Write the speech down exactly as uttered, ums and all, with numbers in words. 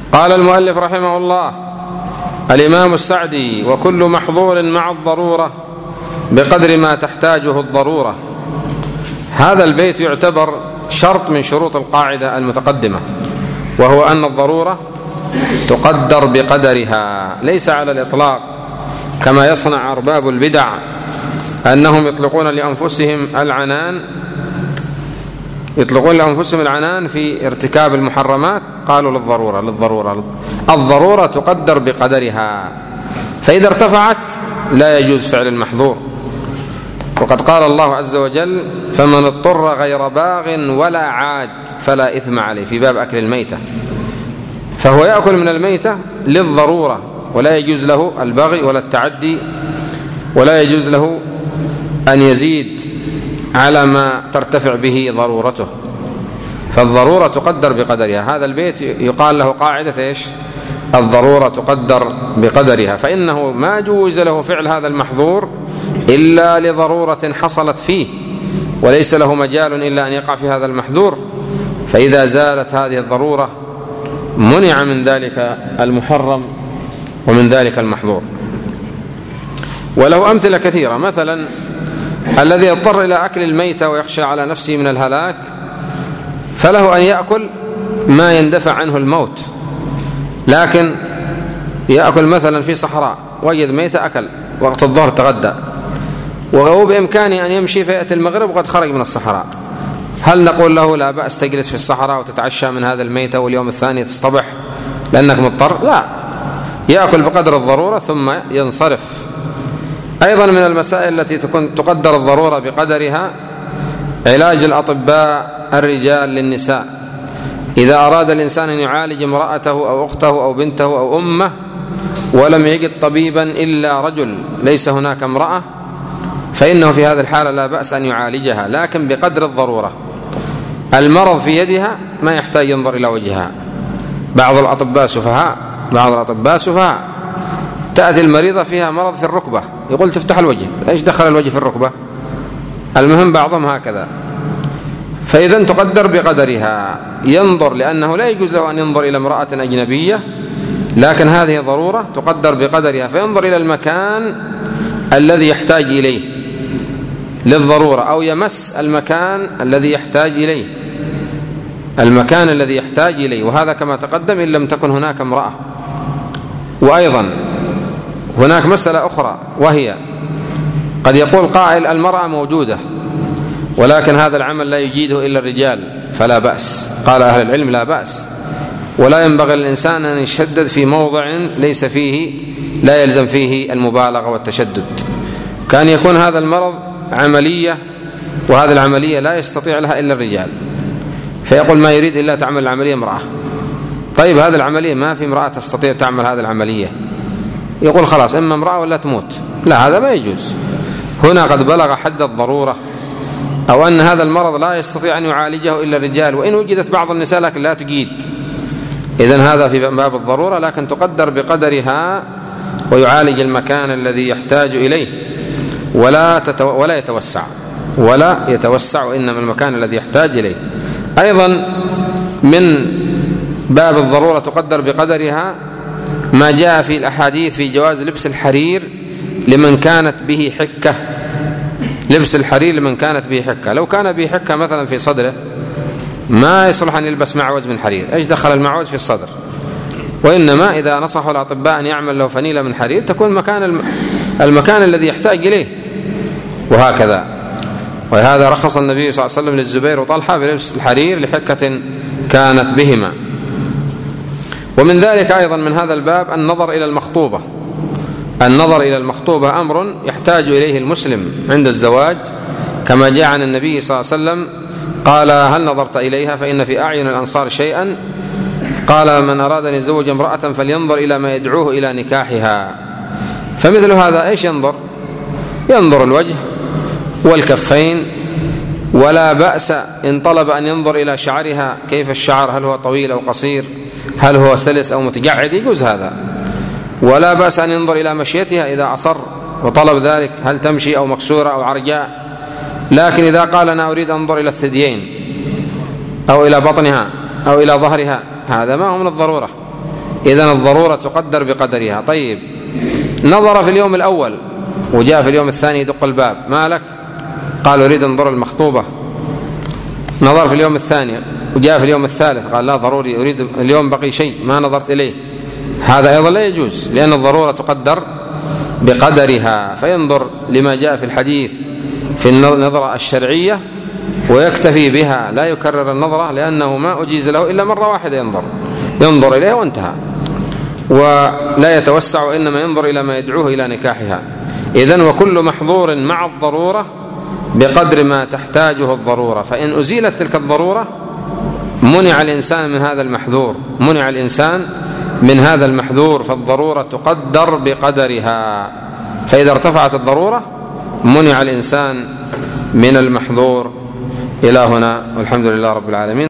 قال المؤلف رحمه الله الإمام السعدي: وكل محظور مع الضرورة بقدر ما تحتاجه الضرورة. هذا البيت يعتبر شرط من شروط القاعدة المتقدمة، وهو أن الضرورة تقدر بقدرها، ليس على الإطلاق كما يصنع أرباب البدع أنهم يطلقون لأنفسهم العنان يطلقون لأنفسهم العنان في ارتكاب المحرمات. قالوا للضرورة للضرورة الضرورة تقدر بقدرها، فإذا ارتفعت لا يجوز فعل المحظور. وقد قال الله عز وجل: فمن اضطر غير باغ ولا عاد فلا إثم عليه، في باب أكل الميتة. فهو يأكل من الميتة للضرورة، ولا يجوز له البغي ولا التعدي، ولا يجوز له أن يزيد على ما ترتفع به ضرورته، فالضرورة تقدر بقدرها. هذا البيت يقال له قاعدة إيش؟ الضرورة تقدر بقدرها، فإنه ما جوز له فعل هذا المحظور إلا لضرورة حصلت فيه، وليس له مجال إلا أن يقع في هذا المحظور. فإذا زالت هذه الضرورة منع من ذلك المحرم ومن ذلك المحظور. وله أمثلة كثيرة. مثلا الذي يضطر إلى أكل الميتة ويخشى على نفسه من الهلاك، فله أن يأكل ما يندفع عنه الموت، لكن يأكل مثلا في صحراء وجد ميتة أكل وقت الظهر تغدى، وهو بإمكانه أن يمشي فيأتي المغرب وقد خرج من الصحراء، هل نقول له لا بأس تجلس في الصحراء وتتعشى من هذا الميتة واليوم الثاني تصطبح لأنك مضطر؟ لا، يأكل بقدر الضرورة ثم ينصرف. أيضا من المسائل التي تكون تقدر الضرورة بقدرها علاج الأطباء الرجال للنساء. إذا أراد الإنسان أن يعالج امرأته أو أخته أو بنته أو أمه ولم يجد طبيبا إلا رجل، ليس هناك امرأة، فإنه في هذا الحالة لا بأس أن يعالجها، لكن بقدر الضرورة. المرض في يدها ما يحتاج ينظر إلى وجهها. بعض الأطباء سفهاء بعض الأطباء سفهاء تأتي المريضة فيها مرض في الركبة، يقول تفتح الوجه، إيش دخل الوجه في الركبة؟ المهم بعضهم هكذا. فإذا تقدر بقدرها، ينظر، لأنه لا يجوز له أن ينظر إلى امرأة أجنبية، لكن هذه ضرورة تقدر بقدرها، فينظر إلى المكان الذي يحتاج إليه للضرورة، أو يمس المكان الذي يحتاج إليه المكان الذي يحتاج إليه وهذا كما تقدم إن لم تكن هناك امرأة. وأيضا هناك مسألة أخرى، وهي قد يقول قائل المرأة موجودة ولكن هذا العمل لا يجيده إلا الرجال، فلا بأس. قال أهل العلم لا بأس، ولا ينبغي للإنسان أن يشدد في موضع ليس فيه لا يلزم فيه المبالغة والتشدد. كان يكون هذا المرض عملية، وهذه العملية لا يستطيع لها إلا الرجال، فيقول ما يريد إلا تعمل العملية امرأة. طيب هذه العملية ما في امرأة تستطيع تعمل هذه العملية، يقول خلاص إما امرأة ولا تموت. لا، هذا ما يجوز. هنا قد بلغ حد الضرورة، أو أن هذا المرض لا يستطيع أن يعالجه إلا الرجال، وإن وجدت بعض النساء لكن لا تجيد. إذن هذا في باب الضرورة، لكن تقدر بقدرها، ويعالج المكان الذي يحتاج إليه، ولا تتو... ولا يتوسع ولا يتوسع وإنما المكان الذي يحتاج إليه. أيضا من باب الضرورة تقدر بقدرها ما جاء في الأحاديث في جواز لبس الحرير لمن كانت به حكة. لبس الحرير لمن كانت به حكة، لو كان به حكة مثلا في صدره ما يصلح أن يلبس معوز من حرير، إيش دخل المعوز في الصدر؟ وإنما إذا نصحوا الأطباء أن يعمل له فنيلة من حرير تكون مكان المكان الذي يحتاج إليه، وهكذا. وهذا رخص النبي صلى الله عليه وسلم للزبير وطلحة بلبس الحرير لحكة كانت بهما. ومن ذلك أيضا من هذا الباب النظر إلى المخطوبة. النظر إلى المخطوبة أمر يحتاج إليه المسلم عند الزواج، كما جاء عن النبي صلى الله عليه وسلم قال هل نظرت إليها فإن في أعين الأنصار شيئا، قال من أراد أن يتزوج امرأة فلينظر إلى ما يدعوه إلى نكاحها. فمثل هذا إيش ينظر؟ ينظر الوجه والكفين، ولا بأس إن طلب أن ينظر إلى شعرها، كيف الشعر، هل هو طويل أو قصير، هل هو سلس أو متجعد، يجوز هذا. ولا بأس أن ينظر إلى مشيتها إذا أصر وطلب ذلك، هل تمشي أو مكسورة أو عرجاء. لكن إذا قال أنا أريد أن أنظر إلى الثديين أو إلى بطنها أو إلى ظهرها، هذا ما هو من الضرورة، إذن الضرورة تقدر بقدرها. طيب، نظر في اليوم الأول وجاء في اليوم الثاني يدق الباب، ما لك؟ قال أريد أنظر المخطوبة. نظر في اليوم الثاني وجاء في اليوم الثالث قال لا ضروري، أريد اليوم بقي شيء ما نظرت إليه، هذا أيضا لا يجوز، لأن الضرورة تقدر بقدرها. فينظر لما جاء في الحديث في النظرة الشرعية ويكتفي بها، لا يكرر النظرة، لأنه ما أجيز له إلا مرة واحدة ينظر ينظر إليها وانتهى، ولا يتوسع، إنما ينظر إلى ما يدعوه إلى نكاحها. إذن وكل محظور مع الضرورة بقدر ما تحتاجه الضرورة، فإن أزيلت تلك الضرورة منع الإنسان من هذا المحذور منع الإنسان من هذا المحذور فالضرورة تقدر بقدرها. فإذا ارتفعت الضرورة منع الإنسان من المحظور. إلى هنا والحمد لله رب العالمين.